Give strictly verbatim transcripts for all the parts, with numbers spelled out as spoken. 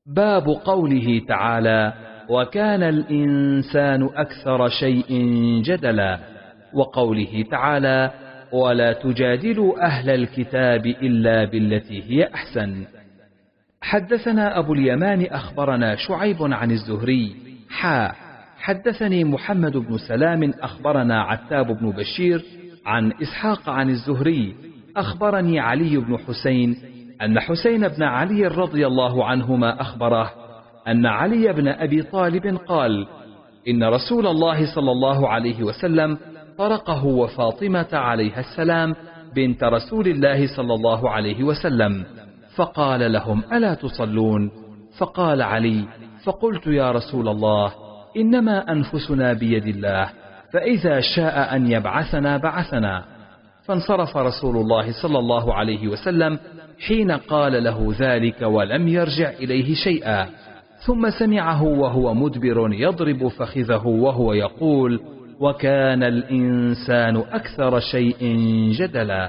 باب قوله تعالى: وكان الإنسان أكثر شيء جدلا، وقوله تعالى: ولا تجادلوا أهل الكتاب إلا بالتي هي أحسن. حدثنا أبو اليمان أخبرنا شعيب عن الزهري حا حدثني محمد بن سلام أخبرنا عتاب بن بشير عن إسحاق عن الزهري أخبرني علي بن حسين أن حسين بن علي رضي الله عنهما أخبره أن علي بن أبي طالب قال: إن رسول الله صلى الله عليه وسلم طرقه وفاطمة عليها السلام بنت رسول الله صلى الله عليه وسلم، فقال لهم: ألا تصلون؟ فقال علي: فقلت: يا رسول الله، إنما أنفسنا بيد الله، فإذا شاء أن يبعثنا بعثنا. فانصرف رسول الله صلى الله عليه وسلم حين قال له ذلك ولم يرجع إليه شيئا، ثم سمعه وهو مدبر يضرب فخذه وهو يقول: وكان الإنسان أكثر شيء جدلا.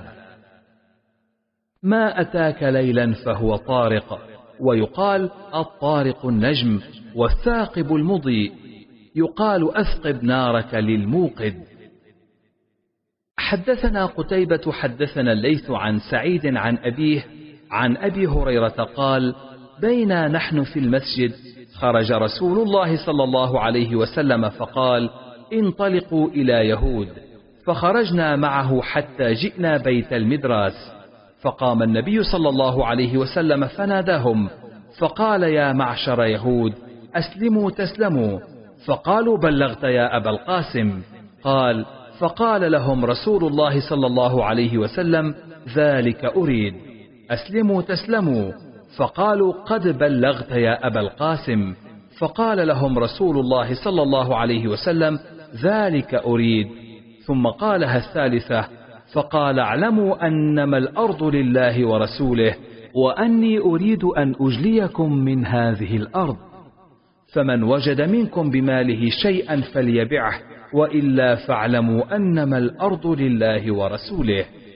ما أتاك ليلا فهو طارق، ويقال الطارق النجم، والثاقب المضيء، يقال أثقب نارك للموقد. حدثنا قتيبة حدثنا الليث عن سعيد عن أبيه عن أبي هريرة قال: بينا نحن في المسجد خرج رسول الله صلى الله عليه وسلم فقال: انطلقوا إلى يهود، فخرجنا معه حتى جئنا بيت المدراس، فقام النبي صلى الله عليه وسلم فناداهم فقال: يا معشر يهود، أسلموا تسلموا. فقالوا: بلغت يا أبا القاسم. قال: فقال لهم رسول الله صلى الله عليه وسلم: ذلك أريد، أسلموا تسلموا. فقالوا: قد بلغت يا أبا القاسم. فقال لهم رسول الله صلى الله عليه وسلم: ذلك أريد. ثم قالها الثالثة فقال: اعلموا أنما الأرض لله ورسوله، وأني أريد أن أجليكم من هذه الأرض، فمن وجد منكم بماله شيئا فليبعه، وإلا فاعلموا أنما الأرض لله ورسوله.